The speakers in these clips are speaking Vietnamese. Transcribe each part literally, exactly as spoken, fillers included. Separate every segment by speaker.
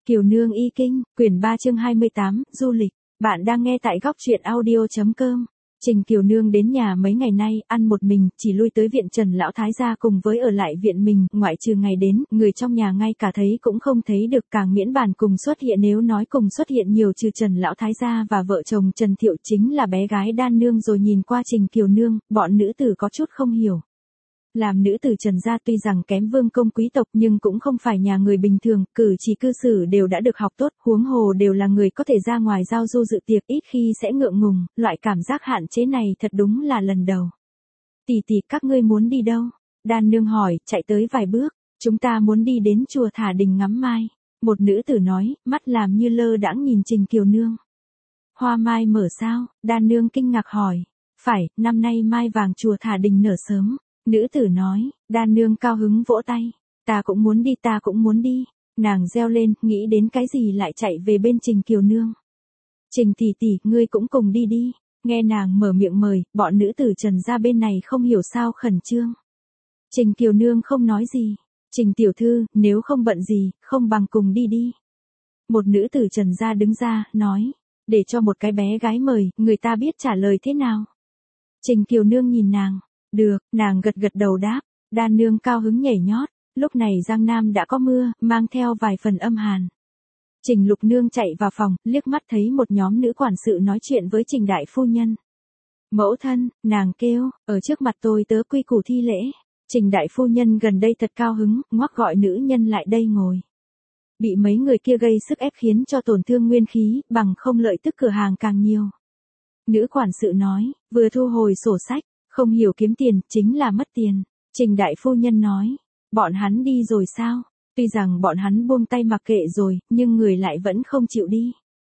Speaker 1: Kiều Nương Y Kinh, quyển ba chương hai mươi tám, du lịch. Bạn đang nghe tại góc truyện audio.com. Trình Kiều Nương đến nhà mấy ngày nay, ăn một mình, chỉ lui tới viện Trần Lão Thái gia cùng với ở lại viện mình, ngoại trừ ngày đến, người trong nhà ngay cả thấy cũng không thấy được, càng miễn bàn cùng xuất hiện, nếu nói cùng xuất hiện nhiều trừ Trần Lão Thái gia và vợ chồng Trần Thiệu chính là bé gái Đan Nương. Rồi nhìn qua Trình Kiều Nương, bọn nữ tử có chút không hiểu. Làm nữ tử Trần gia tuy rằng kém vương công quý tộc nhưng cũng không phải nhà người bình thường, cử chỉ cư xử đều đã được học tốt, huống hồ đều là người có thể ra ngoài giao du dự tiệc, ít khi sẽ ngượng ngùng, loại cảm giác hạn chế này thật đúng là lần đầu. Tỷ tỷ, các ngươi muốn đi đâu? Đan Nương hỏi, chạy tới vài bước. Chúng ta muốn đi đến chùa Thả Đình ngắm mai. Một nữ tử nói, mắt làm như lơ đãng nhìn Trình Kiều Nương. Hoa mai mở sao? Đan Nương kinh ngạc hỏi. Phải, năm nay mai vàng chùa Thả Đình nở sớm. Nữ tử nói. Đan Nương cao hứng vỗ tay. Ta cũng muốn đi, ta cũng muốn đi. Nàng reo lên, nghĩ đến cái gì lại chạy về bên Trình Kiều Nương. Trình tỷ tỷ, ngươi cũng cùng đi đi. Nghe nàng mở miệng mời, bọn nữ tử Trần gia bên này không hiểu sao khẩn trương. Trình Kiều Nương không nói gì. Trình tiểu thư, nếu không bận gì, không bằng cùng đi đi. Một nữ tử Trần gia đứng ra, nói. Để cho một cái bé gái mời, người ta biết trả lời thế nào. Trình Kiều Nương nhìn nàng. Được, nàng gật gật đầu đáp. Đan Nương cao hứng nhảy nhót. Lúc này Giang Nam đã có mưa, mang theo vài phần âm hàn. Trình Lục Nương chạy vào phòng, liếc mắt thấy một nhóm nữ quản sự nói chuyện với Trình đại phu nhân. Mẫu thân, nàng kêu, ở trước mặt tôi tớ quy củ thi lễ. Trình đại phu nhân gần đây thật cao hứng, ngoắc gọi nữ nhân lại đây ngồi. Bị mấy người kia gây sức ép khiến cho tổn thương nguyên khí, bằng không lợi tức cửa hàng càng nhiều. Nữ quản sự nói, vừa thu hồi sổ sách, không hiểu kiếm tiền, chính là mất tiền. Trình đại phu nhân nói, bọn hắn đi rồi sao? Tuy rằng bọn hắn buông tay mặc kệ rồi, nhưng người lại vẫn không chịu đi.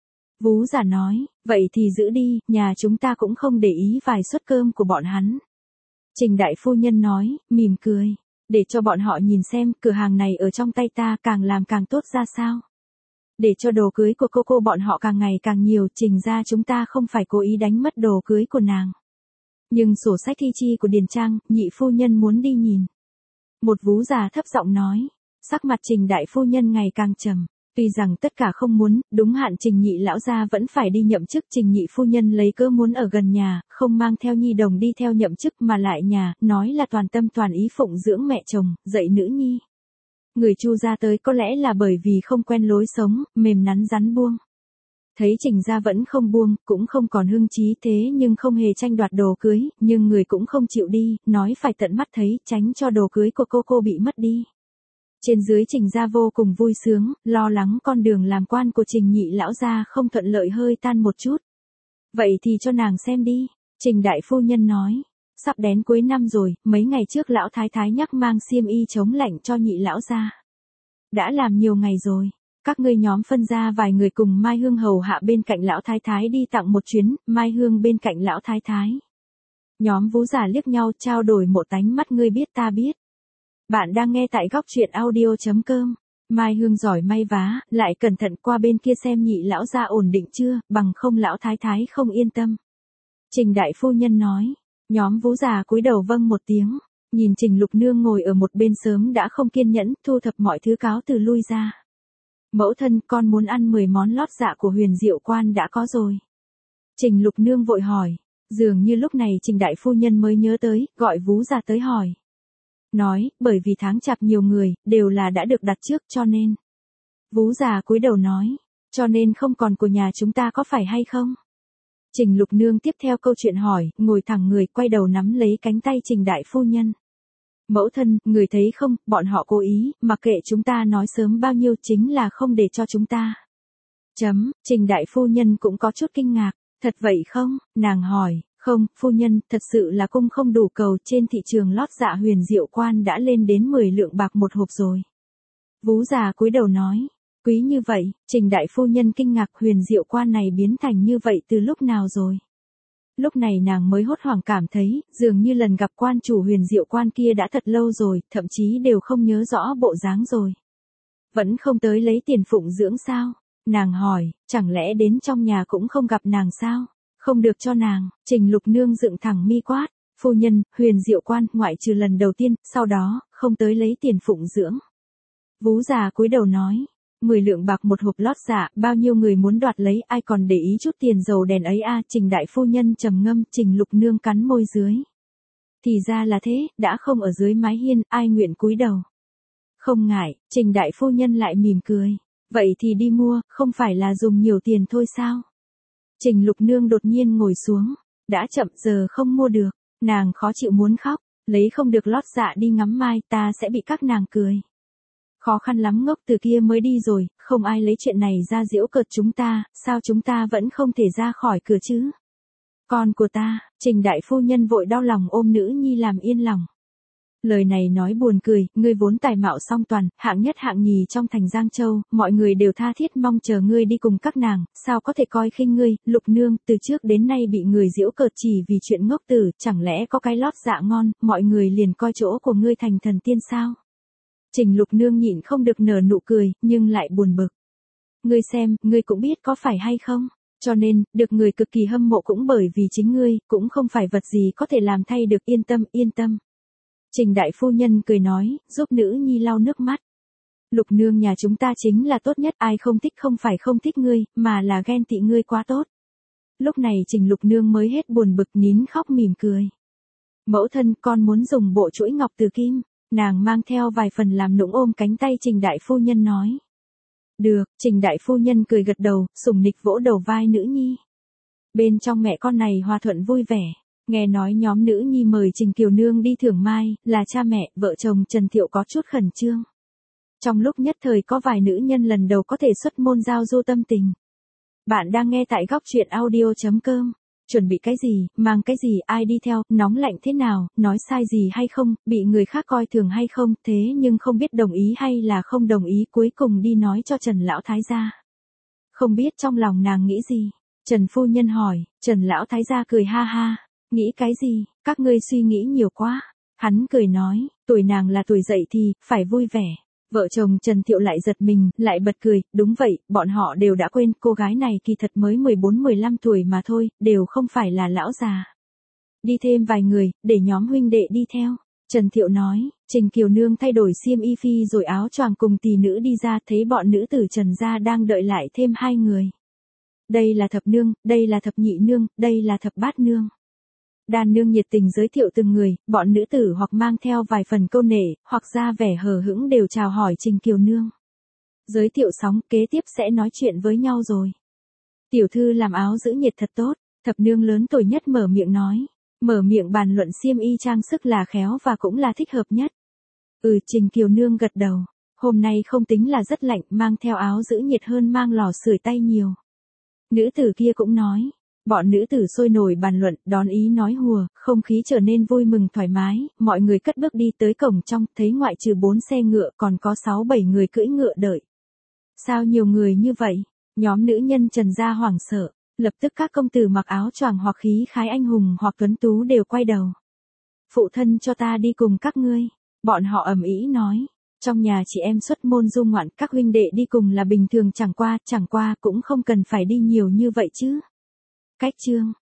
Speaker 1: Vú giả nói, vậy thì giữ đi, nhà chúng ta cũng không để ý vài suất cơm của bọn hắn. Trình đại phu nhân nói, mỉm cười, để cho bọn họ nhìn xem, cửa hàng này ở trong tay ta càng làm càng tốt ra sao. Để cho đồ cưới của cô cô bọn họ càng ngày càng nhiều, Trình ra chúng ta không phải cố ý đánh mất đồ cưới của nàng. Nhưng sổ sách thi chi của Điền Trang, nhị phu nhân muốn đi nhìn. Một vú già thấp giọng nói. Sắc mặt Trình đại phu nhân ngày càng trầm. Tuy rằng tất cả không muốn, đúng hạn Trình nhị lão gia vẫn phải đi nhậm chức. Trình nhị phu nhân lấy cớ muốn ở gần nhà, không mang theo nhi đồng đi theo nhậm chức mà lại nhà, nói là toàn tâm toàn ý phụng dưỡng mẹ chồng, dạy nữ nhi. Người Chu gia tới có lẽ là bởi vì không quen lối sống, mềm nắn rắn buông. Thấy Trình gia vẫn không buông, cũng không còn hưng trí thế nhưng không hề tranh đoạt đồ cưới, nhưng người cũng không chịu đi, nói phải tận mắt thấy, tránh cho đồ cưới của cô cô bị mất đi. Trên dưới Trình gia vô cùng vui sướng, lo lắng con đường làm quan của Trình nhị lão gia không thuận lợi hơi tan một chút. Vậy thì cho nàng xem đi, Trình đại phu nhân nói. Sắp đến cuối năm rồi, mấy ngày trước lão thái thái nhắc mang xiêm y chống lạnh cho nhị lão gia. Đã làm nhiều ngày rồi. Các ngươi nhóm phân ra vài người cùng Mai Hương hầu hạ bên cạnh lão thái thái đi tặng một chuyến, Mai Hương bên cạnh lão thái thái. Nhóm vú giả liếc nhau trao đổi một tánh mắt ngươi biết ta biết. Bạn đang nghe tại góc truyện audio.com. Mai Hương giỏi may vá, lại cẩn thận qua bên kia xem nhị lão gia ổn định chưa, bằng không lão thái thái không yên tâm. Trình đại phu nhân nói. Nhóm vú già cúi đầu vâng một tiếng. Nhìn Trình Lục Nương ngồi ở một bên sớm đã không kiên nhẫn, thu thập mọi thứ cáo từ lui ra. Mẫu thân, con muốn ăn mười món lót dạ của Huyền Diệu Quan đã có rồi. Trình Lục Nương vội hỏi. Dường như lúc này Trình đại phu nhân mới nhớ tới, gọi vú già tới hỏi. Nói, bởi vì tháng chạp nhiều người, đều là đã được đặt trước cho nên. Vú già cúi đầu nói, cho nên không còn của nhà chúng ta có phải hay không? Trình Lục Nương tiếp theo câu chuyện hỏi, ngồi thẳng người, quay đầu nắm lấy cánh tay Trình đại phu nhân. Mẫu thân, người thấy không, bọn họ cố ý, mặc kệ chúng ta nói sớm bao nhiêu chính là không để cho chúng ta. Chấm, Trình đại phu nhân cũng có chút kinh ngạc, thật vậy không, nàng hỏi. Không, phu nhân, thật sự là cung không đủ cầu, trên thị trường lót dạ Huyền Diệu Quan đã lên đến mười lượng bạc một hộp rồi. Vú già cúi đầu nói, quý như vậy, Trình đại phu nhân kinh ngạc Huyền Diệu Quan này biến thành như vậy từ lúc nào rồi. Lúc này nàng mới hốt hoảng cảm thấy, dường như lần gặp quan chủ Huyền Diệu Quan kia đã thật lâu rồi, thậm chí đều không nhớ rõ bộ dáng rồi. Vẫn không tới lấy tiền phụng dưỡng sao? Nàng hỏi, chẳng lẽ đến trong nhà cũng không gặp nàng sao? Không được cho nàng. Trình Lục Nương dựng thẳng mi quát, phu nhân, Huyền Diệu Quan, ngoại trừ lần đầu tiên, sau đó, không tới lấy tiền phụng dưỡng. Vú già cúi đầu nói, mười lượng bạc một hộp lót dạ, bao nhiêu người muốn đoạt lấy, ai còn để ý chút tiền dầu đèn ấy a, Trình đại phu nhân trầm ngâm, Trình Lục Nương cắn môi dưới. Thì ra là thế, đã không ở dưới mái hiên, ai nguyện cúi đầu. Không ngại, Trình đại phu nhân lại mỉm cười. Vậy thì đi mua, không phải là dùng nhiều tiền thôi sao? Trình Lục Nương đột nhiên ngồi xuống. Đã chậm, giờ không mua được. Nàng khó chịu muốn khóc. Lấy không được lót dạ đi ngắm mai, ta sẽ bị các nàng cười. Khó khăn lắm ngốc từ kia mới đi rồi, không ai lấy chuyện này ra giễu cợt chúng ta, sao chúng ta vẫn không thể ra khỏi cửa chứ? Con của ta, Trình đại phu nhân vội đau lòng ôm nữ nhi làm yên lòng. Lời này nói buồn cười, ngươi vốn tài mạo song toàn, hạng nhất hạng nhì trong thành Giang Châu, mọi người đều tha thiết mong chờ ngươi đi cùng các nàng, sao có thể coi khinh ngươi, Lục Nương, từ trước đến nay bị người giễu cợt chỉ vì chuyện ngốc tử, chẳng lẽ có cái lót dạ ngon, mọi người liền coi chỗ của ngươi thành thần tiên sao? Trình Lục Nương nhịn không được nở nụ cười, nhưng lại buồn bực. Ngươi xem, ngươi cũng biết có phải hay không? Cho nên, được người cực kỳ hâm mộ cũng bởi vì chính ngươi, cũng không phải vật gì có thể làm thay được, yên tâm, yên tâm. Trình đại phu nhân cười nói, giúp nữ nhi lau nước mắt. Lục Nương nhà chúng ta chính là tốt nhất, ai không thích không phải không thích ngươi, mà là ghen tị ngươi quá tốt. Lúc này Trình Lục Nương mới hết buồn bực nín khóc mỉm cười. Mẫu thân, con muốn dùng bộ chuỗi ngọc từ kim. Nàng mang theo vài phần làm nũng ôm cánh tay Trình đại phu nhân nói. Được, Trình đại phu nhân cười gật đầu, sủng nịch vỗ đầu vai nữ nhi. Bên trong mẹ con này hòa thuận vui vẻ. Nghe nói nhóm nữ nhi mời Trình Kiều Nương đi thưởng mai, là cha mẹ, vợ chồng Trần Thiệu có chút khẩn trương. Trong lúc nhất thời có vài nữ nhân lần đầu có thể xuất môn giao du tâm tình. Bạn đang nghe tại góc truyện audio chấm com. Chuẩn bị cái gì, mang cái gì, ai đi theo, nóng lạnh thế nào, nói sai gì hay không, bị người khác coi thường hay không, thế nhưng không biết đồng ý hay là không đồng ý, cuối cùng đi nói cho Trần Lão Thái gia. Không biết trong lòng nàng nghĩ gì? Trần phu nhân hỏi, Trần Lão Thái gia cười ha ha, nghĩ cái gì, các ngươi suy nghĩ nhiều quá. Hắn cười nói, tuổi nàng là tuổi dậy thì, phải vui vẻ. Vợ chồng Trần Thiệu lại giật mình, lại bật cười, đúng vậy, bọn họ đều đã quên, cô gái này kỳ thật mới mười bốn mười lăm tuổi mà thôi, đều không phải là lão già. Đi thêm vài người, để nhóm huynh đệ đi theo. Trần Thiệu nói, Trình Kiều Nương thay đổi xiêm y phi rồi áo choàng cùng tỷ nữ đi ra, thấy bọn nữ tử Trần gia đang đợi lại thêm hai người. Đây là thập nương, đây là thập nhị nương, đây là thập bát nương. Đàn nương nhiệt tình giới thiệu từng người, bọn nữ tử hoặc mang theo vài phần câu nể, hoặc ra vẻ hờ hững đều chào hỏi Trình Kiều Nương. Giới thiệu xong, kế tiếp sẽ nói chuyện với nhau rồi. Tiểu thư làm áo giữ nhiệt thật tốt, thập nương lớn tuổi nhất mở miệng nói. Mở miệng bàn luận xiêm y trang sức là khéo và cũng là thích hợp nhất. Ừ, Trình Kiều Nương gật đầu. Hôm nay không tính là rất lạnh, mang theo áo giữ nhiệt hơn mang lò sưởi tay nhiều. Nữ tử kia cũng nói. Bọn nữ tử sôi nổi bàn luận, đón ý nói hùa, không khí trở nên vui mừng thoải mái, mọi người cất bước đi tới cổng trong, thấy ngoại trừ bốn xe ngựa còn có sáu bảy người cưỡi ngựa đợi. Sao nhiều người như vậy? Nhóm nữ nhân Trần gia hoảng sợ, lập tức các công tử mặc áo choàng hoặc khí khái anh hùng hoặc tuấn tú đều quay đầu. Phụ thân cho ta đi cùng các ngươi, bọn họ ầm ĩ nói. Trong nhà chị em xuất môn du ngoạn, các huynh đệ đi cùng là bình thường, chẳng qua, chẳng qua cũng không cần phải đi nhiều như vậy chứ. Cách chương